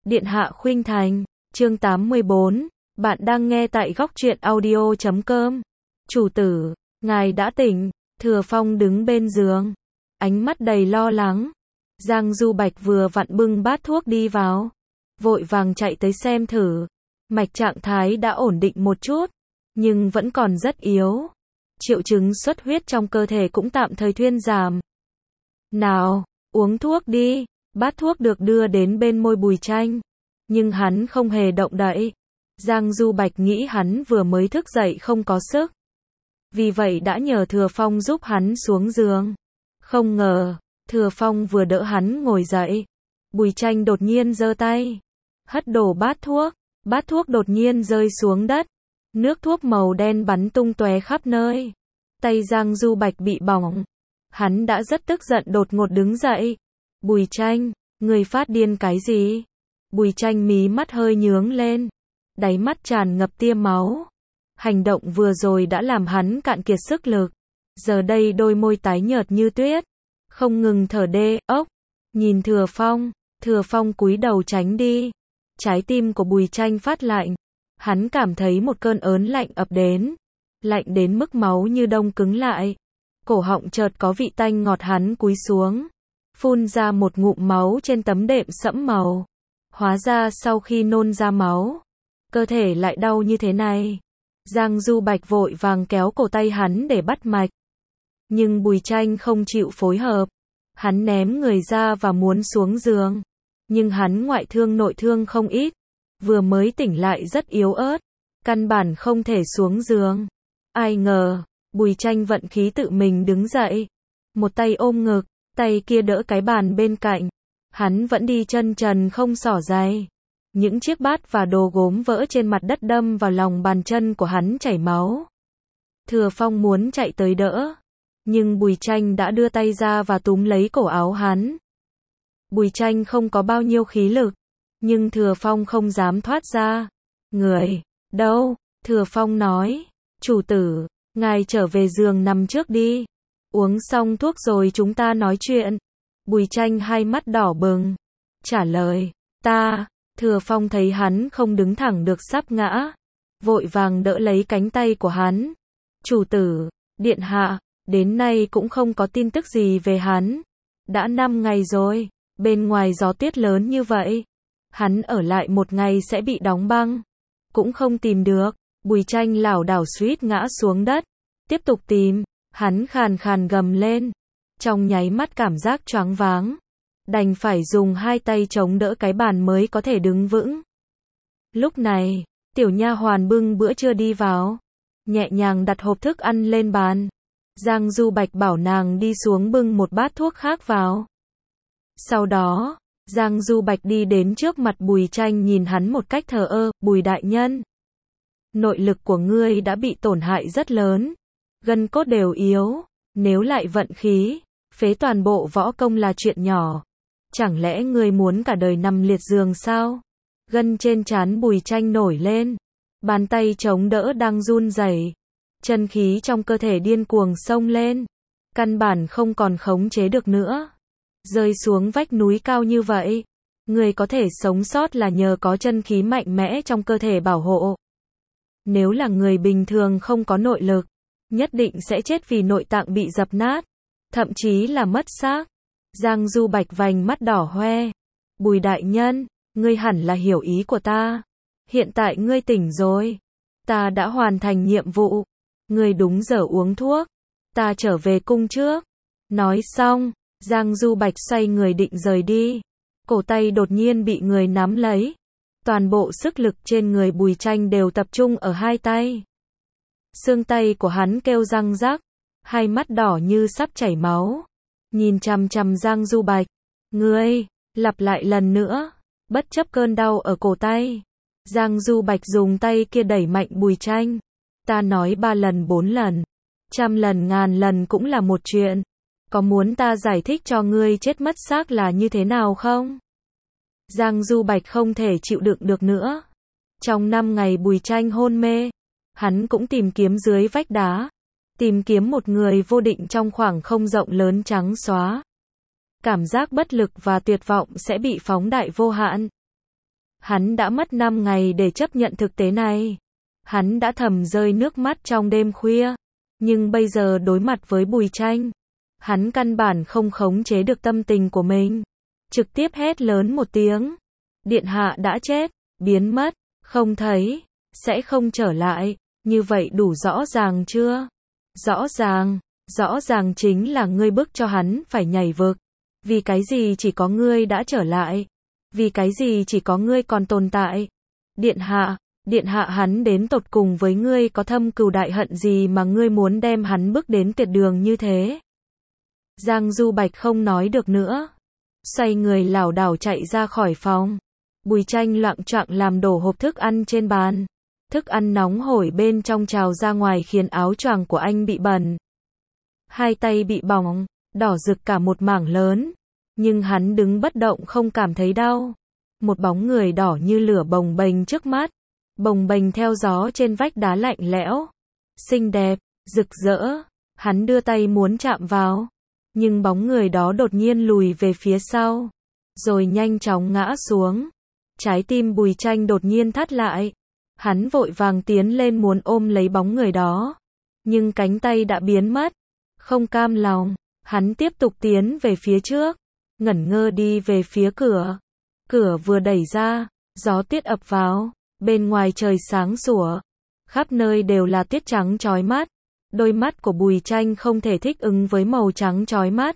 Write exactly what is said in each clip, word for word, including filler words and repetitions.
Điện hạ khuynh thành, chương tám mươi bốn, bạn đang nghe tại góc truyện audio chấm com. Chủ tử, ngài đã tỉnh, Thừa Phong đứng bên giường, ánh mắt đầy lo lắng. Giang Du Bạch vừa vặn bưng bát thuốc đi vào, vội vàng chạy tới xem thử. Mạch trạng thái đã ổn định một chút, nhưng vẫn còn rất yếu. Triệu chứng xuất huyết trong cơ thể cũng tạm thời thuyên giảm. Nào, uống thuốc đi. Bát thuốc được đưa đến bên môi Bùi Tranh, nhưng hắn không hề động đậy. Giang Du Bạch nghĩ hắn vừa mới thức dậy không có sức, vì vậy đã nhờ Thừa Phong giúp hắn xuống giường. Không ngờ, Thừa Phong vừa đỡ hắn ngồi dậy, Bùi Tranh đột nhiên giơ tay, hất đổ bát thuốc, bát thuốc đột nhiên rơi xuống đất, nước thuốc màu đen bắn tung tóe khắp nơi. Tay Giang Du Bạch bị bỏng, hắn đã rất tức giận đột ngột đứng dậy. Bùi Tranh, người phát điên cái gì? Bùi Tranh mí mắt hơi nhướng lên, đáy mắt tràn ngập tia máu. Hành động vừa rồi đã làm hắn cạn kiệt sức lực, giờ đây đôi môi tái nhợt như tuyết, không ngừng thở đê ốc. Nhìn Thừa Phong, Thừa Phong cúi đầu tránh đi. Trái tim của Bùi Tranh phát lạnh, hắn cảm thấy một cơn ớn lạnh ập đến, lạnh đến mức máu như đông cứng lại. Cổ họng chợt có vị tanh ngọt, hắn cúi xuống, phun ra một ngụm máu trên tấm đệm sẫm màu. Hóa ra sau khi nôn ra máu, cơ thể lại đau như thế này. Giang Du Bạch vội vàng kéo cổ tay hắn để bắt mạch, nhưng Bùi Tranh không chịu phối hợp. Hắn ném người ra và muốn xuống giường, nhưng hắn ngoại thương nội thương không ít, vừa mới tỉnh lại rất yếu ớt, căn bản không thể xuống giường. Ai ngờ, Bùi Tranh vận khí tự mình đứng dậy, một tay ôm ngực, tay kia đỡ cái bàn bên cạnh. Hắn vẫn đi chân trần không xỏ giày. Những chiếc bát và đồ gốm vỡ trên mặt đất đâm vào lòng bàn chân của hắn chảy máu. Thừa Phong muốn chạy tới đỡ, nhưng Bùi Tranh đã đưa tay ra và túm lấy cổ áo hắn. Bùi Tranh không có bao nhiêu khí lực, nhưng Thừa Phong không dám thoát ra. Người, đâu? Thừa Phong nói, chủ tử, ngài trở về giường nằm trước đi. Uống xong thuốc rồi chúng ta nói chuyện. Bùi Tranh hai mắt đỏ bừng, trả lời, ta. Thừa Phong thấy hắn không đứng thẳng được sắp ngã, vội vàng đỡ lấy cánh tay của hắn. Chủ tử, điện hạ, đến nay cũng không có tin tức gì về hắn. Đã năm ngày rồi, bên ngoài gió tuyết lớn như vậy. Hắn ở lại một ngày sẽ bị đóng băng, cũng không tìm được. Bùi Tranh lảo đảo suýt ngã xuống đất. Tiếp tục tìm, hắn khàn khàn gầm lên. Trong nháy mắt cảm giác choáng váng, đành phải dùng hai tay chống đỡ cái bàn mới có thể đứng vững. Lúc này, tiểu nha hoàn bưng bữa trưa đi vào, nhẹ nhàng đặt hộp thức ăn lên bàn. Giang Du Bạch bảo nàng đi xuống bưng một bát thuốc khác vào. Sau đó, Giang Du Bạch đi đến trước mặt Bùi Tranh, nhìn hắn một cách thờ ơ. Bùi đại nhân, nội lực của ngươi đã bị tổn hại rất lớn, gân cốt đều yếu, nếu lại vận khí, phế toàn bộ võ công là chuyện nhỏ. Chẳng lẽ ngươi muốn cả đời nằm liệt giường sao? Gân trên trán Bùi Tranh nổi lên, bàn tay chống đỡ đang run rẩy, chân khí trong cơ thể điên cuồng xông lên, căn bản không còn khống chế được nữa. Rơi xuống vách núi cao như vậy, người có thể sống sót là nhờ có chân khí mạnh mẽ trong cơ thể bảo hộ. Nếu là người bình thường không có nội lực, nhất định sẽ chết vì nội tạng bị dập nát, thậm chí là mất xác. Giang Du Bạch vành mắt đỏ hoe. Bùi đại nhân, ngươi hẳn là hiểu ý của ta. Hiện tại ngươi tỉnh rồi, ta đã hoàn thành nhiệm vụ. Ngươi đúng giờ uống thuốc, ta trở về cung trước. Nói xong, Giang Du Bạch xoay người định rời đi. Cổ tay đột nhiên bị người nắm lấy. Toàn bộ sức lực trên người Bùi Tranh đều tập trung ở hai tay. Xương tay của hắn kêu răng rắc, hai mắt đỏ như sắp chảy máu, nhìn chằm chằm Giang Du Bạch. Ngươi, lặp lại lần nữa, bất chấp cơn đau ở cổ tay. Giang Du Bạch dùng tay kia đẩy mạnh Bùi Tranh. Ta nói ba lần bốn lần, trăm lần ngàn lần cũng là một chuyện. Có muốn ta giải thích cho ngươi chết mất xác là như thế nào không? Giang Du Bạch không thể chịu đựng được nữa. Trong năm ngày Bùi Tranh hôn mê, hắn cũng tìm kiếm dưới vách đá, tìm kiếm một người vô định trong khoảng không rộng lớn trắng xóa. Cảm giác bất lực và tuyệt vọng sẽ bị phóng đại vô hạn. Hắn đã mất năm ngày để chấp nhận thực tế này. Hắn đã thầm rơi nước mắt trong đêm khuya. Nhưng bây giờ đối mặt với Bùi Tranh, hắn căn bản không khống chế được tâm tình của mình. Trực tiếp hét lớn một tiếng. Điện hạ đã chết, biến mất, không thấy, sẽ không trở lại. Như vậy đủ rõ ràng chưa? Rõ ràng, rõ ràng chính là ngươi bức cho hắn phải nhảy vực. Vì cái gì chỉ có ngươi đã trở lại? Vì cái gì chỉ có ngươi còn tồn tại? Điện hạ, điện hạ hắn đến tột cùng với ngươi có thâm cừu đại hận gì mà ngươi muốn đem hắn bức đến tuyệt đường như thế? Giang Du Bạch không nói được nữa. Xoay người lảo đảo chạy ra khỏi phòng. Bùi Tranh loạng choạng làm đổ hộp thức ăn trên bàn. Thức ăn nóng hổi bên trong trào ra ngoài khiến áo choàng của anh bị bẩn. Hai tay bị bỏng, đỏ rực cả một mảng lớn. Nhưng hắn đứng bất động không cảm thấy đau. Một bóng người đỏ như lửa bồng bềnh trước mắt. Bồng bềnh theo gió trên vách đá lạnh lẽo. Xinh đẹp, rực rỡ. Hắn đưa tay muốn chạm vào. Nhưng bóng người đó đột nhiên lùi về phía sau. Rồi nhanh chóng ngã xuống. Trái tim Bùi Tranh đột nhiên thắt lại. Hắn vội vàng tiến lên muốn ôm lấy bóng người đó. Nhưng cánh tay đã biến mất. Không cam lòng, hắn tiếp tục tiến về phía trước. Ngẩn ngơ đi về phía cửa. Cửa vừa đẩy ra, gió tuyết ập vào. Bên ngoài trời sáng sủa. Khắp nơi đều là tuyết trắng chói mắt. Đôi mắt của Bùi Tranh không thể thích ứng với màu trắng chói mắt.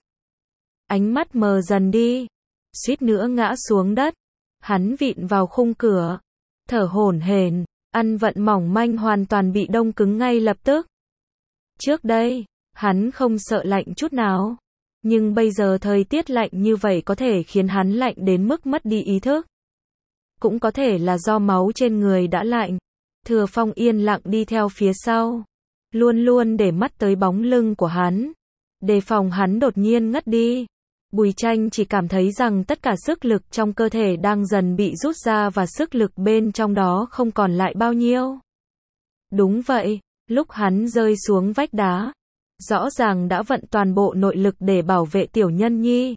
Ánh mắt mờ dần đi. Suýt nữa ngã xuống đất. Hắn vịn vào khung cửa. Thở hổn hển. Ăn vận mỏng manh hoàn toàn bị đông cứng ngay lập tức. Trước đây, hắn không sợ lạnh chút nào. Nhưng bây giờ thời tiết lạnh như vậy có thể khiến hắn lạnh đến mức mất đi ý thức. Cũng có thể là do máu trên người đã lạnh. Thừa Phong yên lặng đi theo phía sau. Luôn luôn để mắt tới bóng lưng của hắn. Đề phòng hắn đột nhiên ngất đi. Bùi Tranh chỉ cảm thấy rằng tất cả sức lực trong cơ thể đang dần bị rút ra và sức lực bên trong đó không còn lại bao nhiêu. Đúng vậy, lúc hắn rơi xuống vách đá, rõ ràng đã vận toàn bộ nội lực để bảo vệ Tiểu Nhân Nhi.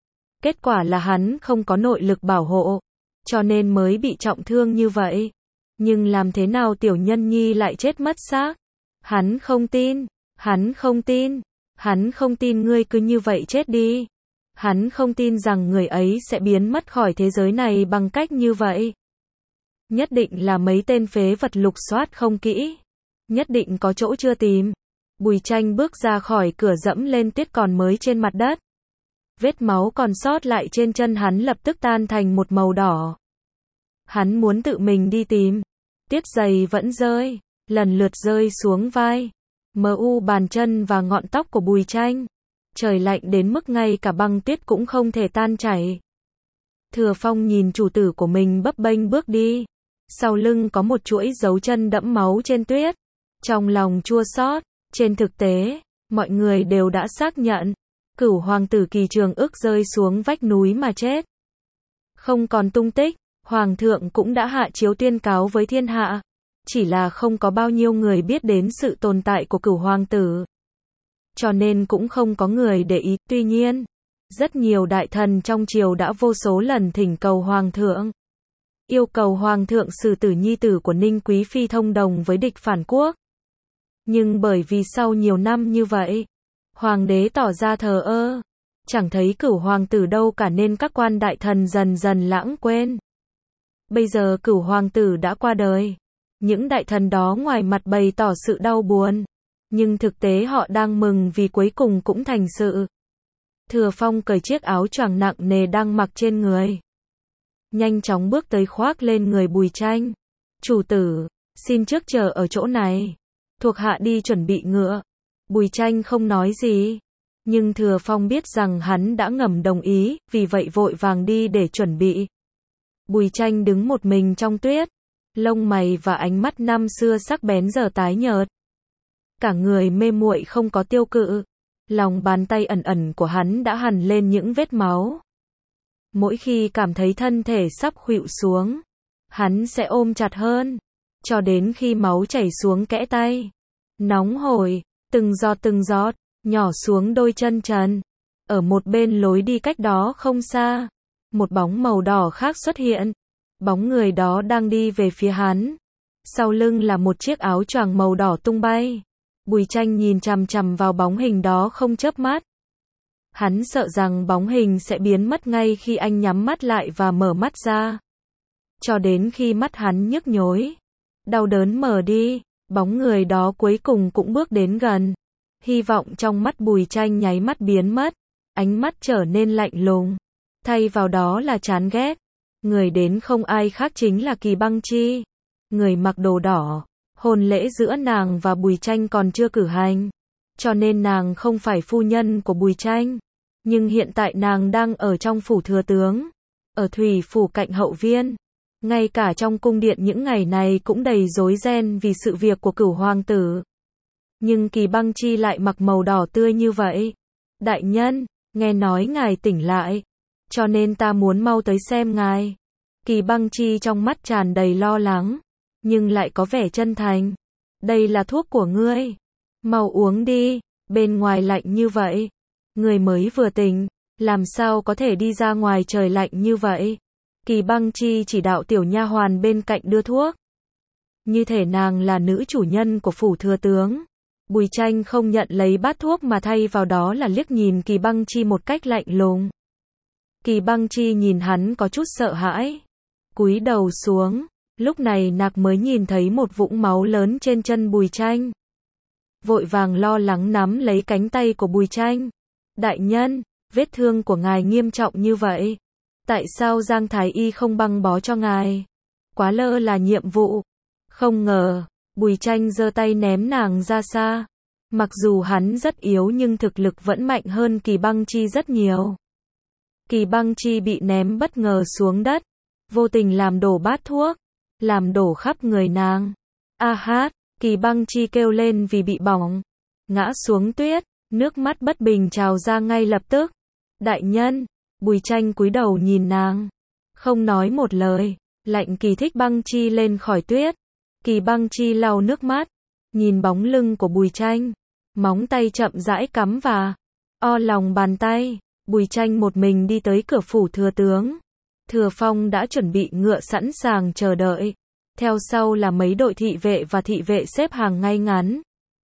Kết quả là hắn không có nội lực bảo hộ, cho nên mới bị trọng thương như vậy. Nhưng làm thế nào Tiểu Nhân Nhi lại chết mất xác? Hắn không tin, hắn không tin, hắn không tin ngươi cứ như vậy chết đi. Hắn không tin rằng người ấy sẽ biến mất khỏi thế giới này bằng cách như vậy. Nhất định là mấy tên phế vật lục soát không kỹ. Nhất định có chỗ chưa tìm. Bùi Tranh bước ra khỏi cửa dẫm lên tuyết còn mới trên mặt đất. Vết máu còn sót lại trên chân hắn lập tức tan thành một màu đỏ. Hắn muốn tự mình đi tìm. Tuyết dày vẫn rơi, lần lượt rơi xuống vai, mờ u bàn chân và ngọn tóc của Bùi Tranh. Trời lạnh đến mức ngay cả băng tuyết cũng không thể tan chảy. Thừa Phong nhìn chủ tử của mình bấp bênh bước đi. Sau lưng có một chuỗi dấu chân đẫm máu trên tuyết. Trong lòng chua xót. Trên thực tế, mọi người đều đã xác nhận. Cửu hoàng tử Kỳ Trường Ức rơi xuống vách núi mà chết. Không còn tung tích. Hoàng thượng cũng đã hạ chiếu tuyên cáo với thiên hạ. Chỉ là không có bao nhiêu người biết đến sự tồn tại của cửu hoàng tử. Cho nên cũng không có người để ý. Tuy nhiên, rất nhiều đại thần trong triều đã vô số lần thỉnh cầu hoàng thượng. Yêu cầu hoàng thượng xử tử nhi tử của Ninh Quý Phi thông đồng với địch phản quốc. Nhưng bởi vì sau nhiều năm như vậy, hoàng đế tỏ ra thờ ơ. Chẳng thấy cửu hoàng tử đâu cả nên các quan đại thần dần dần lãng quên. Bây giờ cửu hoàng tử đã qua đời. Những đại thần đó ngoài mặt bày tỏ sự đau buồn. Nhưng thực tế họ đang mừng vì cuối cùng cũng thành sự. Thừa Phong cởi chiếc áo choàng nặng nề đang mặc trên người. Nhanh chóng bước tới khoác lên người Bùi Tranh. Chủ tử, xin trước chờ ở chỗ này. Thuộc hạ đi chuẩn bị ngựa. Bùi Tranh không nói gì. Nhưng Thừa Phong biết rằng hắn đã ngầm đồng ý, vì vậy vội vàng đi để chuẩn bị. Bùi Tranh đứng một mình trong tuyết. Lông mày và ánh mắt năm xưa sắc bén giờ tái nhợt. Cả người mê muội không có tiêu cự. Lòng bàn tay ẩn ẩn của hắn đã hằn lên những vết máu. Mỗi khi cảm thấy thân thể sắp khuỵu xuống, hắn sẽ ôm chặt hơn, cho đến khi máu chảy xuống kẽ tay. Nóng hổi, từng giọt từng giọt, nhỏ xuống đôi chân trần. Ở một bên lối đi cách đó không xa, một bóng màu đỏ khác xuất hiện. Bóng người đó đang đi về phía hắn. Sau lưng là một chiếc áo choàng màu đỏ tung bay. Bùi Tranh nhìn chằm chằm vào bóng hình đó không chớp mắt. Hắn sợ rằng bóng hình sẽ biến mất ngay khi anh nhắm mắt lại và mở mắt ra. Cho đến khi mắt hắn nhức nhối, đau đớn mờ đi, bóng người đó cuối cùng cũng bước đến gần. Hy vọng trong mắt Bùi Tranh nháy mắt biến mất, ánh mắt trở nên lạnh lùng. Thay vào đó là chán ghét. Người đến không ai khác chính là Kỳ Băng Chi. Người mặc đồ đỏ. Hôn lễ giữa nàng và Bùi Tranh còn chưa cử hành, cho nên nàng không phải phu nhân của Bùi Tranh. Nhưng hiện tại nàng đang ở trong phủ thừa tướng, ở Thủy phủ cạnh hậu viên. Ngay cả trong cung điện những ngày này cũng đầy rối ren vì sự việc của Cửu hoàng tử. Nhưng Kỳ Băng Chi lại mặc màu đỏ tươi như vậy. Đại nhân, nghe nói ngài tỉnh lại, cho nên ta muốn mau tới xem ngài. Kỳ Băng Chi trong mắt tràn đầy lo lắng, nhưng lại có vẻ chân thành. Đây là thuốc của ngươi, mau uống đi, bên ngoài lạnh như vậy. Người mới vừa tỉnh, làm sao có thể đi ra ngoài trời lạnh như vậy? Kỳ Băng Chi chỉ đạo tiểu nha hoàn bên cạnh đưa thuốc. Như thể nàng là nữ chủ nhân của phủ thừa tướng. Bùi Tranh không nhận lấy bát thuốc mà thay vào đó là liếc nhìn Kỳ Băng Chi một cách lạnh lùng. Kỳ Băng Chi nhìn hắn có chút sợ hãi, cúi đầu xuống. Lúc này nàng mới nhìn thấy một vũng máu lớn trên chân Bùi Tranh. Vội vàng lo lắng nắm lấy cánh tay của Bùi Tranh. Đại nhân, vết thương của ngài nghiêm trọng như vậy. Tại sao Giang Thái Y không băng bó cho ngài? Quá lơ là nhiệm vụ. Không ngờ, Bùi Tranh giơ tay ném nàng ra xa. Mặc dù hắn rất yếu nhưng thực lực vẫn mạnh hơn Kỳ Băng Chi rất nhiều. Kỳ Băng Chi bị ném bất ngờ xuống đất, vô tình làm đổ bát thuốc, làm đổ khắp người nàng. A hát, Kỳ Băng Chi kêu lên vì bị bỏng, ngã xuống tuyết, nước mắt bất bình trào ra ngay lập tức. Đại nhân, Bùi Tranh cúi đầu nhìn nàng, không nói một lời, lạnh Kỳ Thích Băng Chi lên khỏi tuyết. Kỳ Băng Chi lau nước mắt, nhìn bóng lưng của Bùi Tranh, móng tay chậm rãi cắm vào o lòng bàn tay. Bùi Tranh một mình đi tới cửa phủ thừa tướng. Thừa Phong đã chuẩn bị ngựa sẵn sàng chờ đợi. Theo sau là mấy đội thị vệ và thị vệ xếp hàng ngay ngắn.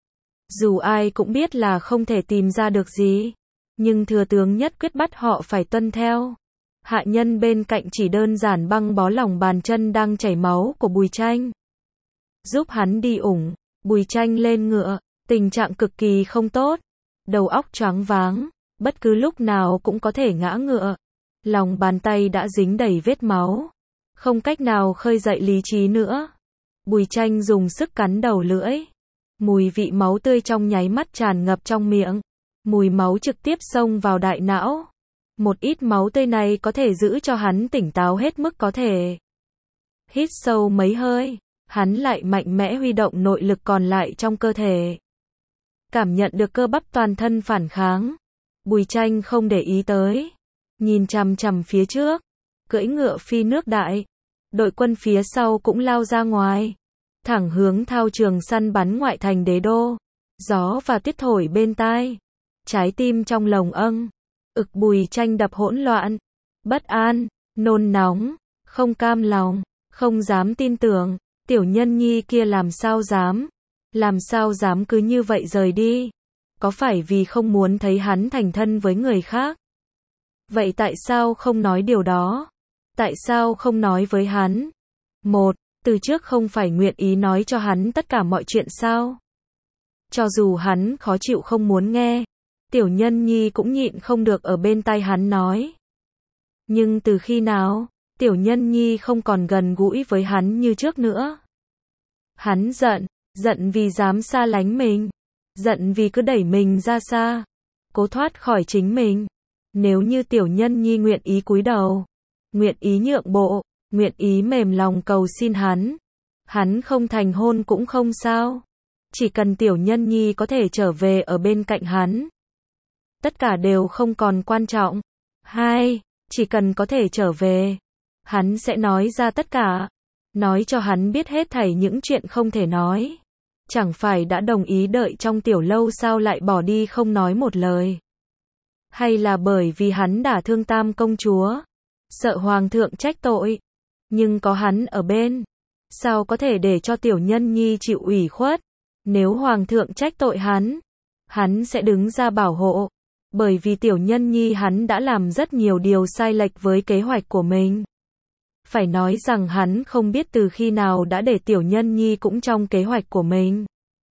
Dù ai cũng biết là không thể tìm ra được gì, nhưng thừa tướng nhất quyết bắt họ phải tuân theo. Hạ nhân bên cạnh chỉ đơn giản băng bó lòng bàn chân đang chảy máu của Bùi Tranh, giúp hắn đi ủng. Bùi Tranh lên ngựa, tình trạng cực kỳ không tốt, đầu óc choáng váng, bất cứ lúc nào cũng có thể ngã ngựa. Lòng bàn tay đã dính đầy vết máu, không cách nào khơi dậy lý trí nữa. Bùi Tranh dùng sức cắn đầu lưỡi. Mùi vị máu tươi trong nháy mắt tràn ngập trong miệng. Mùi máu trực tiếp xông vào đại não. Một ít máu tươi này có thể giữ cho hắn tỉnh táo hết mức có thể. Hít sâu mấy hơi, hắn lại mạnh mẽ huy động nội lực còn lại trong cơ thể. Cảm nhận được cơ bắp toàn thân phản kháng. Bùi Tranh không để ý tới, nhìn chằm chằm phía trước, cưỡi ngựa phi nước đại. Đội quân phía sau cũng lao ra ngoài, thẳng hướng thao trường săn bắn ngoại thành đế đô. Gió và tuyết thổi bên tai, trái tim trong lồng âng, ực. Bùi Tranh đập hỗn loạn, bất an, nôn nóng, không cam lòng, không dám tin tưởng. Tiểu nhân nhi kia làm sao dám, làm sao dám cứ như vậy rời đi? Có phải vì không muốn thấy hắn thành thân với người khác? Vậy tại sao không nói điều đó? Tại sao không nói với hắn? Một, từ trước không phải nguyện ý nói cho hắn tất cả mọi chuyện sao? Cho dù hắn khó chịu không muốn nghe, Tiểu Nhân Nhi cũng nhịn không được ở bên tai hắn nói. Nhưng từ khi nào, Tiểu Nhân Nhi không còn gần gũi với hắn như trước nữa? Hắn giận, giận vì dám xa lánh mình, giận vì cứ đẩy mình ra xa, cố thoát khỏi chính mình. Nếu như Tiểu Nhân Nhi nguyện ý cúi đầu, nguyện ý nhượng bộ, nguyện ý mềm lòng cầu xin hắn, hắn không thành hôn cũng không sao. Chỉ cần Tiểu Nhân Nhi có thể trở về ở bên cạnh hắn, tất cả đều không còn quan trọng. Hai, chỉ cần có thể trở về, hắn sẽ nói ra tất cả, nói cho hắn biết hết thảy những chuyện không thể nói. Chẳng phải đã đồng ý đợi trong tiểu lâu sao lại bỏ đi không nói một lời? Hay là bởi vì hắn đả thương Tam công chúa, sợ hoàng thượng trách tội? nhưng có hắn ở bên, sao có thể để cho tiểu nhân nhi chịu ủy khuất. Nếu hoàng thượng trách tội hắn, hắn sẽ đứng ra bảo hộ, bởi vì tiểu nhân nhi hắn đã làm rất nhiều điều sai lệch với kế hoạch của mình. Phải nói rằng hắn không biết từ khi nào đã để tiểu nhân nhi cũng trong kế hoạch của mình.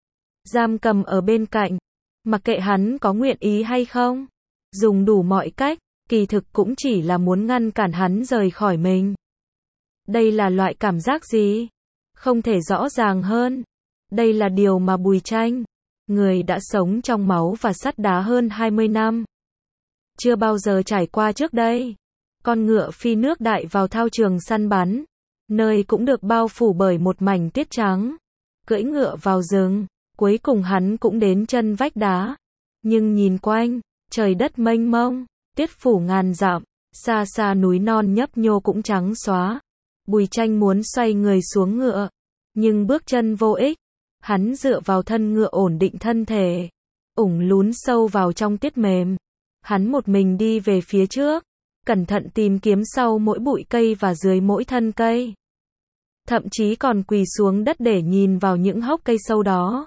Giam cầm ở bên cạnh, mặc kệ hắn có nguyện ý hay không, dùng đủ mọi cách, kỳ thực cũng chỉ là muốn ngăn cản hắn rời khỏi mình. Đây là loại cảm giác gì? Không thể rõ ràng hơn. Đây là điều mà Bùi Tranh, người đã sống trong máu và sắt đá hơn hai mươi năm, chưa bao giờ trải qua trước đây. Con ngựa phi nước đại vào thao trường săn bắn, nơi cũng được bao phủ bởi một mảnh tuyết trắng. Cưỡi ngựa vào rừng, cuối cùng hắn cũng đến chân vách đá. Nhưng nhìn quanh, trời đất mênh mông, tuyết phủ ngàn dặm, xa xa núi non nhấp nhô cũng trắng xóa. Bùi Tranh muốn xoay người xuống ngựa, nhưng bước chân vô ích. Hắn dựa vào thân ngựa ổn định thân thể, ủng lún sâu vào trong tuyết mềm. Hắn một mình đi về phía trước, cẩn thận tìm kiếm sau mỗi bụi cây và dưới mỗi thân cây. Thậm chí còn quỳ xuống đất để nhìn vào những hốc cây sâu đó.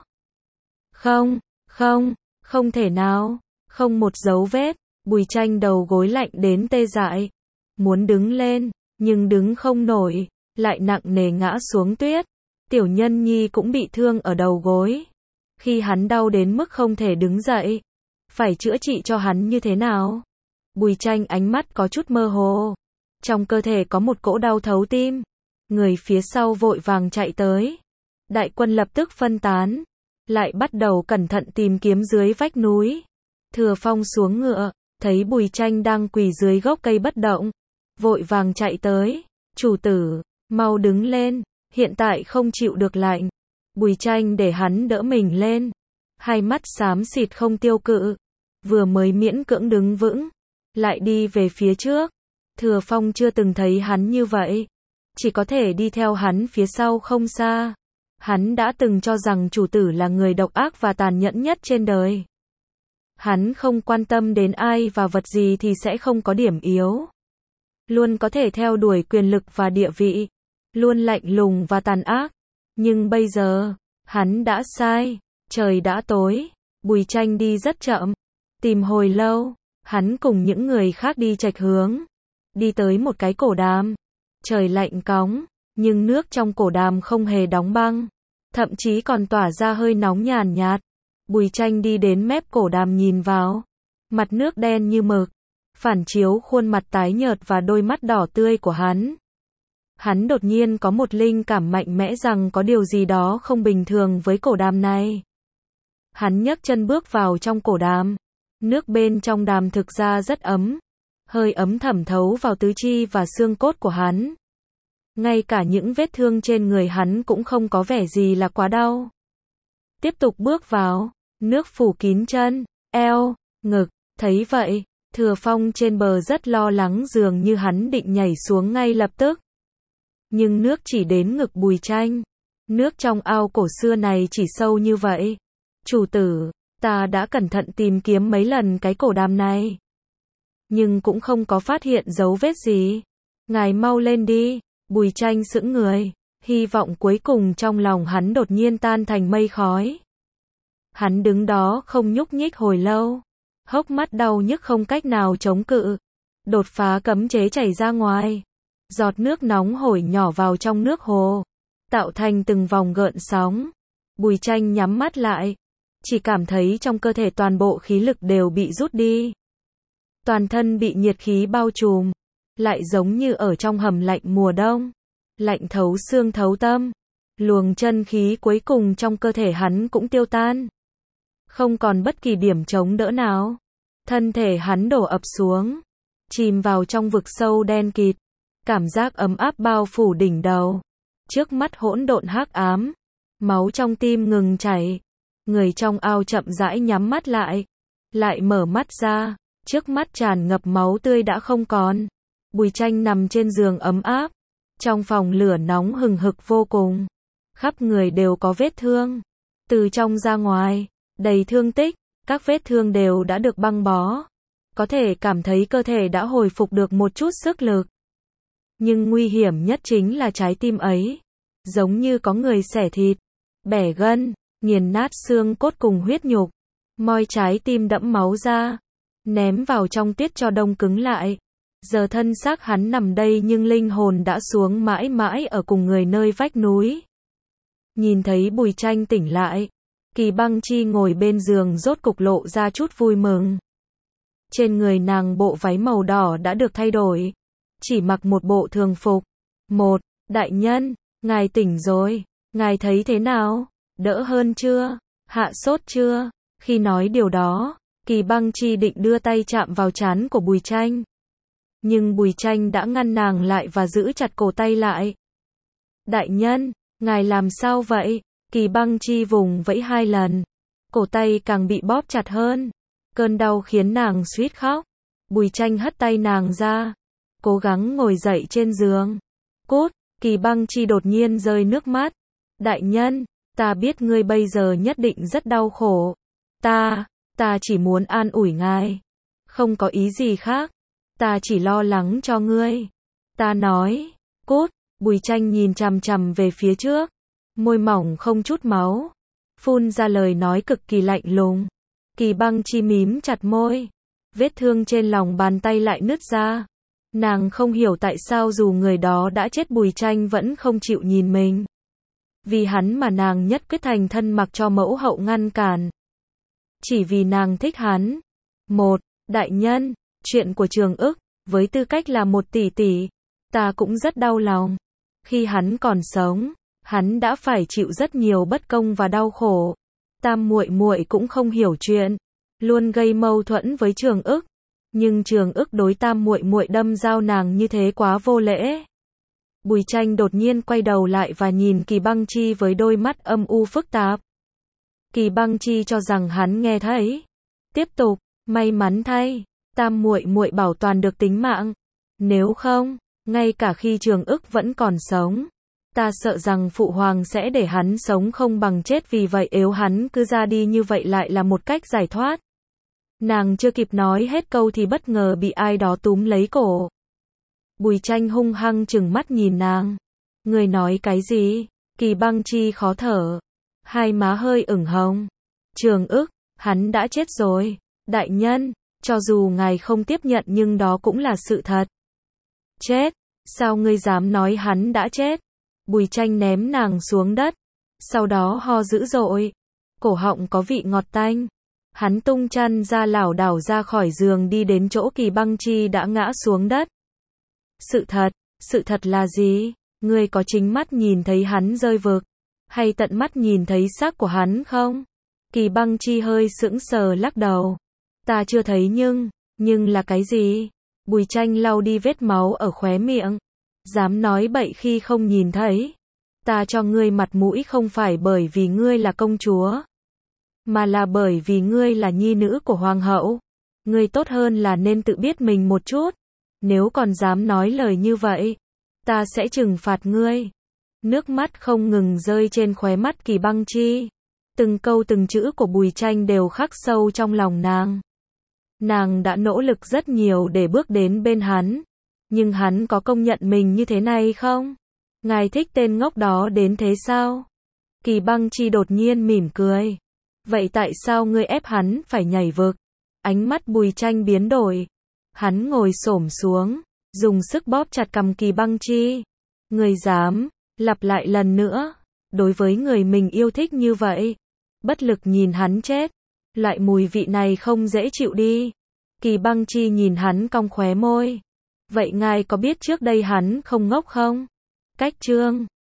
Không, không, không thể nào, không một dấu vết. Bùi Tranh đầu gối lạnh đến tê dại, muốn đứng lên, nhưng đứng không nổi, lại nặng nề ngã xuống tuyết. Tiểu nhân nhi cũng bị thương ở đầu gối. Khi hắn đau đến mức không thể đứng dậy, phải chữa trị cho hắn như thế nào? Bùi Tranh ánh mắt có chút mơ hồ. Trong cơ thể có một cỗ đau thấu tim. Người phía sau vội vàng chạy tới. Đại quân lập tức phân tán, lại bắt đầu cẩn thận tìm kiếm dưới vách núi. Thừa Phong xuống ngựa, thấy Bùi Tranh đang quỳ dưới gốc cây bất động, vội vàng chạy tới. Chủ tử, mau đứng lên, hiện tại không chịu được lạnh. Bùi Tranh để hắn đỡ mình lên, hai mắt xám xịt không tiêu cự, vừa mới miễn cưỡng đứng vững, lại đi về phía trước. Thừa Phong chưa từng thấy hắn như vậy, chỉ có thể đi theo hắn phía sau không xa. Hắn đã từng cho rằng chủ tử là người độc ác và tàn nhẫn nhất trên đời. Hắn không quan tâm đến ai và vật gì thì sẽ không có điểm yếu. Luôn có thể theo đuổi quyền lực và địa vị, luôn lạnh lùng và tàn ác. Nhưng bây giờ, hắn đã sai, trời đã tối, Bùi Tranh đi rất chậm, tìm hồi lâu, hắn cùng những người khác đi chệch hướng, đi tới một cái cổ đàm. Trời lạnh cóng, nhưng nước trong cổ đàm không hề đóng băng, thậm chí còn tỏa ra hơi nóng nhàn nhạt. Bùi Tranh đi đến mép cổ đàm nhìn vào, mặt nước đen như mực, phản chiếu khuôn mặt tái nhợt và đôi mắt đỏ tươi của hắn. Hắn đột nhiên có một linh cảm mạnh mẽ rằng có điều gì đó không bình thường với cổ đàm này. Hắn nhấc chân bước vào trong cổ đàm. Nước bên trong đàm thực ra rất ấm, hơi ấm thẩm thấu vào tứ chi và xương cốt của hắn. Ngay cả những vết thương trên người hắn cũng không có vẻ gì là quá đau. Tiếp tục bước vào, nước phủ kín chân, eo, ngực. Thấy vậy, Thừa Phong trên bờ rất lo lắng, dường như hắn định nhảy xuống ngay lập tức. Nhưng nước chỉ đến ngực Bùi Tranh. Nước trong ao cổ xưa này chỉ sâu như vậy. Chủ tử, ta đã cẩn thận tìm kiếm mấy lần cái cổ đàm này, nhưng cũng không có phát hiện dấu vết gì. Ngài mau lên đi. Bùi Tranh sững người, hy vọng cuối cùng trong lòng hắn đột nhiên tan thành mây khói. Hắn đứng đó không nhúc nhích hồi lâu, hốc mắt đau nhức không cách nào chống cự. Đột phá cấm chế chảy ra ngoài, giọt nước nóng hổi nhỏ vào trong nước hồ, tạo thành từng vòng gợn sóng. Bùi Tranh nhắm mắt lại, chỉ cảm thấy trong cơ thể toàn bộ khí lực đều bị rút đi. Toàn thân bị nhiệt khí bao trùm, lại giống như ở trong hầm lạnh mùa đông, lạnh thấu xương thấu tâm. Luồng chân khí cuối cùng trong cơ thể hắn cũng tiêu tan, không còn bất kỳ điểm chống đỡ nào. Thân thể hắn đổ ập xuống, chìm vào trong vực sâu đen kịt. Cảm giác ấm áp bao phủ đỉnh đầu, trước mắt hỗn độn hắc ám, máu trong tim ngừng chảy. Người trong ao chậm rãi nhắm mắt lại, lại mở mắt ra, trước mắt tràn ngập máu tươi đã không còn. Bùi Tranh nằm trên giường ấm áp, trong phòng lửa nóng hừng hực vô cùng, khắp người đều có vết thương, từ trong ra ngoài, đầy thương tích, các vết thương đều đã được băng bó, có thể cảm thấy cơ thể đã hồi phục được một chút sức lực. Nhưng nguy hiểm nhất chính là trái tim ấy. Giống như có người xẻ thịt, bẻ gân, nghiền nát xương cốt cùng huyết nhục, moi trái tim đẫm máu ra, ném vào trong tuyết cho đông cứng lại. Giờ thân xác hắn nằm đây nhưng linh hồn đã xuống mãi mãi ở cùng người nơi vách núi. Nhìn thấy Bùi Tranh tỉnh lại, Kỳ Băng Chi ngồi bên giường rốt cục lộ ra chút vui mừng. Trên người nàng bộ váy màu đỏ đã được thay đổi, chỉ mặc một bộ thường phục. Một, đại nhân, ngài tỉnh rồi, ngài thấy thế nào? Đỡ hơn chưa? Hạ sốt chưa? Khi nói điều đó, Kỳ Băng Chi định đưa tay chạm vào trán của Bùi Tranh. Nhưng Bùi Tranh đã ngăn nàng lại và giữ chặt cổ tay lại. Đại nhân, ngài làm sao vậy? Kỳ Băng Chi vùng vẫy hai lần. Cổ tay càng bị bóp chặt hơn. Cơn đau khiến nàng suýt khóc. Bùi Tranh hất tay nàng ra. Cố gắng ngồi dậy trên giường. Cút, Kỳ Băng Chi đột nhiên rơi nước mắt. Đại nhân, ta biết ngươi bây giờ nhất định rất đau khổ. Ta, ta chỉ muốn an ủi ngài. Không có ý gì khác. Ta chỉ lo lắng cho ngươi. Ta nói, cút, Bùi Tranh nhìn chằm chằm về phía trước. Môi mỏng không chút máu. Phun ra lời nói cực kỳ lạnh lùng. Kỳ Băng Chi mím chặt môi. Vết thương trên lòng bàn tay lại nứt ra. Nàng không hiểu tại sao dù người đó đã chết Bùi Tranh vẫn không chịu nhìn mình. Vì hắn mà nàng nhất quyết thành thân mặc cho mẫu hậu ngăn cản. Chỉ vì nàng thích hắn. Một, đại nhân, chuyện của Trường Ức, với tư cách là một tỷ tỷ, ta cũng rất đau lòng. Khi hắn còn sống, hắn đã phải chịu rất nhiều bất công và đau khổ. Tam muội muội cũng không hiểu chuyện, luôn gây mâu thuẫn với Trường Ức. Nhưng Trường Ức đối Tam muội muội đâm dao nàng như thế quá vô lễ. Bùi Tranh đột nhiên quay đầu lại và nhìn Kỳ Băng Chi với đôi mắt âm u phức tạp. Kỳ Băng Chi cho rằng hắn nghe thấy. Tiếp tục, may mắn thay, Tam muội muội bảo toàn được tính mạng. Nếu không, ngay cả khi Trường Ức vẫn còn sống, ta sợ rằng phụ hoàng sẽ để hắn sống không bằng chết, vì vậy nếu hắn cứ ra đi như vậy lại là một cách giải thoát. Nàng chưa kịp nói hết câu thì bất ngờ bị ai đó túm lấy cổ. Bùi Tranh hung hăng trừng mắt nhìn nàng. Người nói cái gì? Kỳ Băng Chi khó thở. Hai má hơi ửng hồng. Trường Ức, hắn đã chết rồi. Đại nhân, cho dù ngài không tiếp nhận nhưng đó cũng là sự thật. Chết? Sao ngươi dám nói hắn đã chết? Bùi Tranh ném nàng xuống đất. Sau đó ho dữ dội. Cổ họng có vị ngọt tanh. Hắn tung chăn ra lảo đảo ra khỏi giường đi đến chỗ Kỳ Băng Chi đã ngã xuống đất. Sự thật, sự thật là gì? Ngươi có chính mắt nhìn thấy hắn rơi vực, hay tận mắt nhìn thấy xác của hắn không? Kỳ Băng Chi hơi sững sờ lắc đầu. Ta chưa thấy nhưng, nhưng là cái gì? Bùi Tranh lau đi vết máu ở khóe miệng. Dám nói bậy khi không nhìn thấy. Ta cho ngươi mặt mũi không phải bởi vì ngươi là công chúa, mà là bởi vì ngươi là nhi nữ của hoàng hậu. Ngươi tốt hơn là nên tự biết mình một chút. Nếu còn dám nói lời như vậy, ta sẽ trừng phạt ngươi. Nước mắt không ngừng rơi trên khóe mắt Kỳ Băng Chi. Từng câu từng chữ của Bùi Tranh đều khắc sâu trong lòng nàng. Nàng đã nỗ lực rất nhiều để bước đến bên hắn. Nhưng hắn có công nhận mình như thế này không? Ngài thích tên ngốc đó đến thế sao? Kỳ Băng Chi đột nhiên mỉm cười. Vậy tại sao ngươi ép hắn phải nhảy vực? Ánh mắt Bùi Tranh biến đổi. Hắn ngồi xổm xuống, dùng sức bóp chặt cằm Kỳ Băng Chi. Ngươi dám, lặp lại lần nữa, đối với người mình yêu thích như vậy. Bất lực nhìn hắn chết. Loại mùi vị này không dễ chịu đi. Kỳ Băng Chi nhìn hắn cong khóe môi. Vậy ngài có biết trước đây hắn không ngốc không? Cách chương